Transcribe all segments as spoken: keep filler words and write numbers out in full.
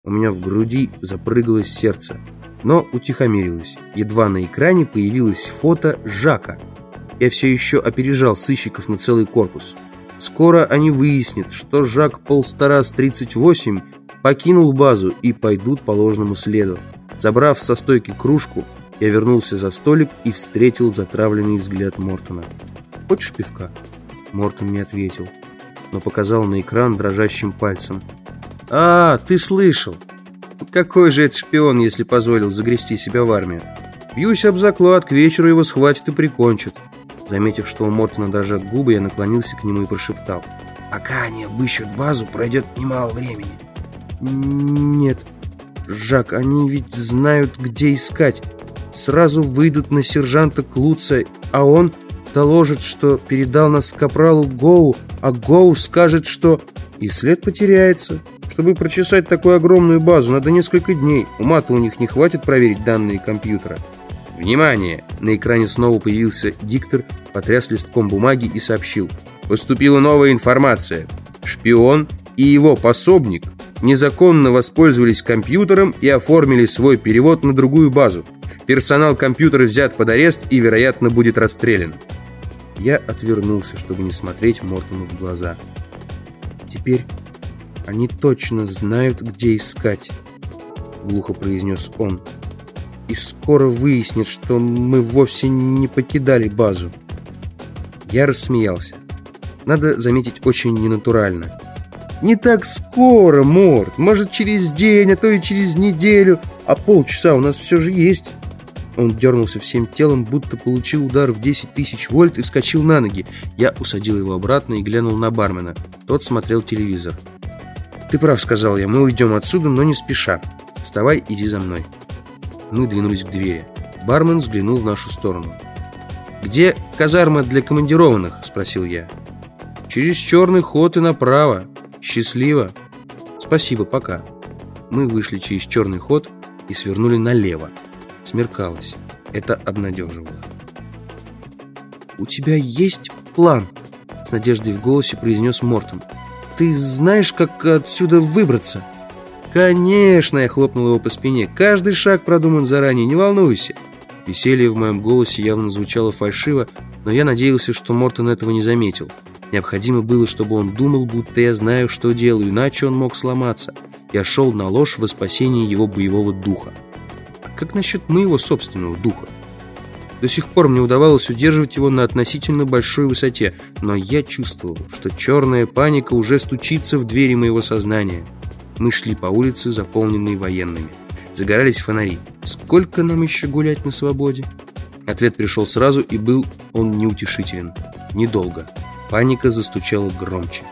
У меня в груди запрыгалось сердце, но утихомирилось. Едва на экране появилось фото Жака. Я все еще опережал сыщиков на целый корпус. Скоро они выяснят, что Жак Полстарас тридцать восемь покинул базу и пойдут по ложному следу. Забрав со стойки кружку, я вернулся за столик и встретил затравленный взгляд Мортона. «Хочешь пивка?» Мортон не ответил, но показал на экран дрожащим пальцем. «А, ты слышал? Какой же это шпион, если позволил загрести себя в армию? Бьюсь об заклад, к вечеру его схватят и прикончат». Заметив, что у Мортона дрожат губы, я наклонился к нему и прошептал: «Пока они обыщут базу, пройдет немало времени». «Нет, Жак, они ведь знают, где искать. Сразу выйдут на сержанта Клуца, а он доложит, что передал нас капралу Гоу, а Гоу скажет, что...» «И след потеряется. Чтобы прочесать такую огромную базу, надо несколько дней. Ума-то у них не хватит проверить данные компьютера». «Внимание!» На экране снова появился диктор, потряс листком бумаги и сообщил: «Поступила новая информация. Шпион и его пособник незаконно воспользовались компьютером и оформили свой перевод на другую базу. Персонал компьютера взят под арест и, вероятно, будет расстрелян». Я отвернулся, чтобы не смотреть Мортону в глаза. «Теперь они точно знают, где искать», — глухо произнес он. «И скоро выяснят, что мы вовсе не покидали базу». Я рассмеялся. Надо заметить, очень ненатурально. «Не так скоро, Морт. Может, через день, а то и через неделю. А полчаса у нас все же есть». Он дернулся всем телом, будто получил удар в десять тысяч вольт и вскочил на ноги. Я усадил его обратно и глянул на бармена. Тот смотрел телевизор. «Ты прав», — сказал я, — «мы уйдем отсюда, но не спеша. Вставай, иди за мной». Мы двинулись к двери. Бармен взглянул в нашу сторону. «Где казарма для командированных?» — спросил я. «Через черный ход и направо. Счастливо». «Спасибо, пока». Мы вышли через черный ход и свернули налево. Смеркалось. Это обнадеживало. «У тебя есть план?» — с надеждой в голосе произнес Мортон. «Ты знаешь, как отсюда выбраться?» «Конечно!» — я хлопнул его по спине. «Каждый шаг продуман заранее, не волнуйся!» Веселье в моем голосе явно звучало фальшиво, но я надеялся, что Мортон этого не заметил. Необходимо было, чтобы он думал, будто я знаю, что делаю, иначе он мог сломаться. Я шел на ложь во спасение его боевого духа. А как насчет моего собственного духа? До сих пор мне удавалось удерживать его на относительно большой высоте, но я чувствовал, что черная паника уже стучится в двери моего сознания. Мы шли по улице, заполненной военными. Загорались фонари. Сколько нам еще гулять на свободе? Ответ пришел сразу, и был он неутешителен. Недолго. Паника застучала громче.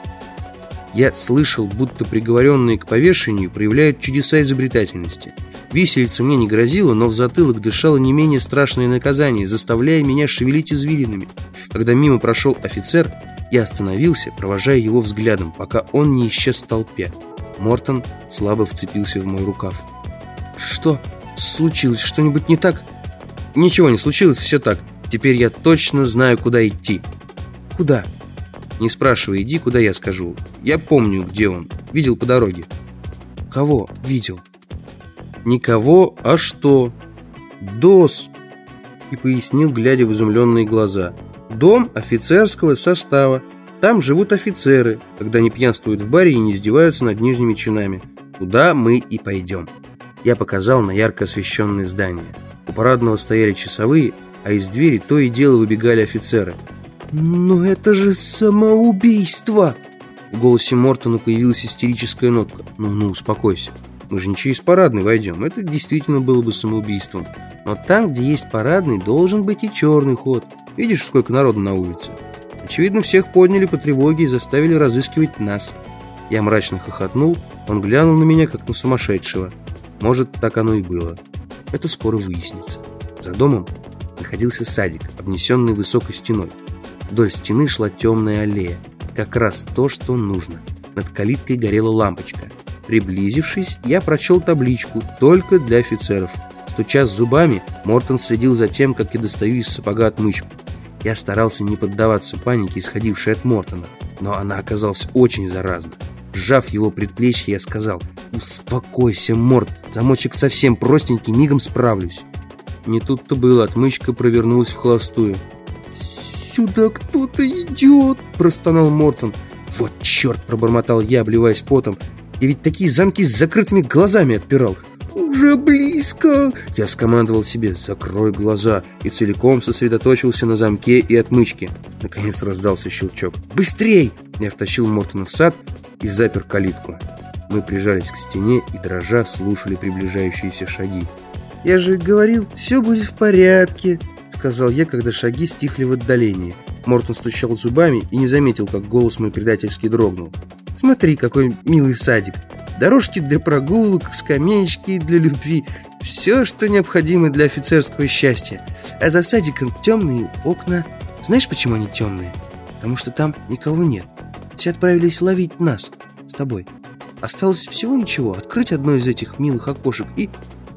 Я слышал, будто приговоренные к повешению проявляют чудеса изобретательности. Виселица мне не грозила, но в затылок дышало не менее страшное наказание, заставляя меня шевелить извилинами. Когда мимо прошел офицер, я остановился, провожая его взглядом, пока он не исчез в толпе. Мортон слабо вцепился в мой рукав. «Что? Случилось? Что-нибудь не так?» «Ничего не случилось, все так. Теперь я точно знаю, куда идти». «Куда?» «Не спрашивай, иди, куда я скажу. Я помню, где он. Видел по дороге». «Кого видел?» «Никого, а что?» «ДОС», и пояснил, глядя в изумленные глаза. «Дом офицерского состава. Там живут офицеры, когда не пьянствуют в баре и не издеваются над нижними чинами. Туда мы и пойдем». Я показал на ярко освещенное здание. У парадного стояли часовые, а из двери то и дело выбегали офицеры. «Но это же самоубийство!» В голосе Мортона появилась истерическая нотка. «Ну-ну, успокойся. Мы же не через парадный войдем. Это действительно было бы самоубийством. Но там, где есть парадный, должен быть и черный ход. Видишь, сколько народу на улице? Очевидно, всех подняли по тревоге и заставили разыскивать нас». Я мрачно хохотнул. Он глянул на меня, как на сумасшедшего. Может, так оно и было. Это скоро выяснится. За домом находился садик, обнесенный высокой стеной. Вдоль стены шла темная аллея. Как раз то, что нужно. Над калиткой горела лампочка. Приблизившись, я прочел табличку «Только для офицеров». Стуча зубами, Мортон следил за тем, как я достаю из сапога отмычку. Я старался не поддаваться панике, исходившей от Мортона, но она оказалась очень заразна. Сжав его предплечье, я сказал: «Успокойся, Морт, замочек совсем простенький, мигом справлюсь». Не тут-то было, отмычка провернулась в холостую. «Сюда кто-то идет!» – простонал Мортон. «Вот черт!» – пробормотал я, обливаясь потом. «Я ведь такие замки с закрытыми глазами отпирал». «Уже близко!» Я скомандовал себе: «Закрой глаза!» и целиком сосредоточился на замке и отмычке. Наконец раздался щелчок. «Быстрей!» Я втащил Мортона в сад и запер калитку. Мы прижались к стене и, дрожа, слушали приближающиеся шаги. «Я же говорил, все будет в порядке», — сказал я, когда шаги стихли в отдалении. Мортон стучал зубами и не заметил, как голос мой предательски дрогнул. «Смотри, какой милый садик. Дорожки для прогулок, скамеечки для любви. Все, что необходимо для офицерского счастья. А за садиком темные окна. Знаешь, почему они темные? Потому что там никого нет. Все отправились ловить нас с тобой. Осталось всего ничего, открыть одно из этих милых окошек и...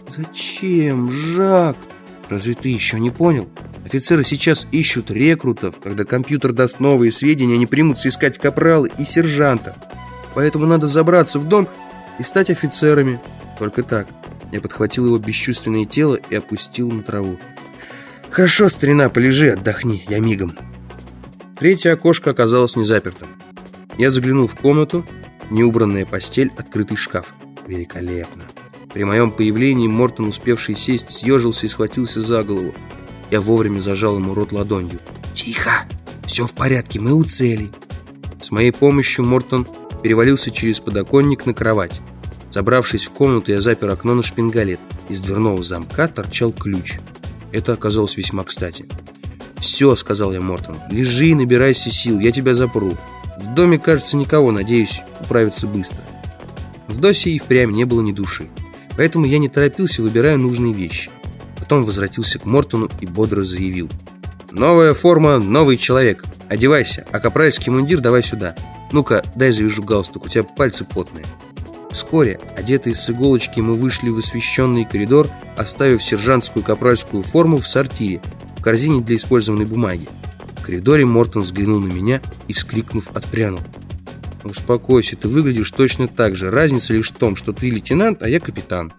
Зачем, Жак? Разве ты еще не понял? Офицеры сейчас ищут рекрутов. Когда компьютер даст новые сведения, они примутся искать капрала и сержанта. Поэтому надо забраться в дом и стать офицерами. Только так». Я подхватил его бесчувственное тело и опустил на траву. «Хорошо, старина, полежи, отдохни, я мигом». Третье окошко оказалось не запертым. Я заглянул в комнату. Неубранная постель, открытый шкаф. Великолепно. При моем появлении Мортон, успевший сесть, съежился и схватился за голову. Я вовремя зажал ему рот ладонью. «Тихо! Все в порядке, мы у цели». С моей помощью Мортон перевалился через подоконник на кровать. Забравшись в комнату, я запер окно на шпингалет. Из дверного замка торчал ключ. Это оказалось весьма кстати. «Все», — сказал я Мортону, — «лежи и набирайся сил, я тебя запру. В доме, кажется, никого, надеюсь, управиться быстро». В досе и впрямь не было ни души, поэтому я не торопился, выбирая нужные вещи. Потом возвратился к Мортону и бодро заявил: «Новая форма, новый человек. Одевайся, а капральский мундир давай сюда. Ну-ка, дай завяжу галстук, у тебя пальцы потные». Вскоре, одетые с иголочки, мы вышли в освещенный коридор, оставив сержантскую капральскую форму в сортире, в корзине для использованной бумаги. В коридоре Мортон взглянул на меня и, вскрикнув, отпрянул. «Успокойся, ты выглядишь точно так же. Разница лишь в том, что ты лейтенант, а я капитан».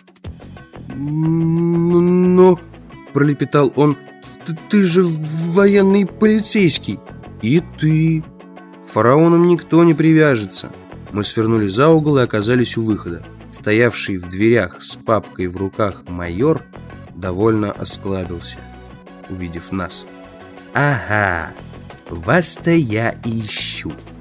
«Но...» — пролепетал он. «Ты, ты же военный полицейский». «И ты...» «Фараоном никто не привяжется». Мы свернули за угол и оказались у выхода. Стоявший в дверях с папкой в руках майор довольно осклабился, увидев нас. «Ага, вас-то я ищу».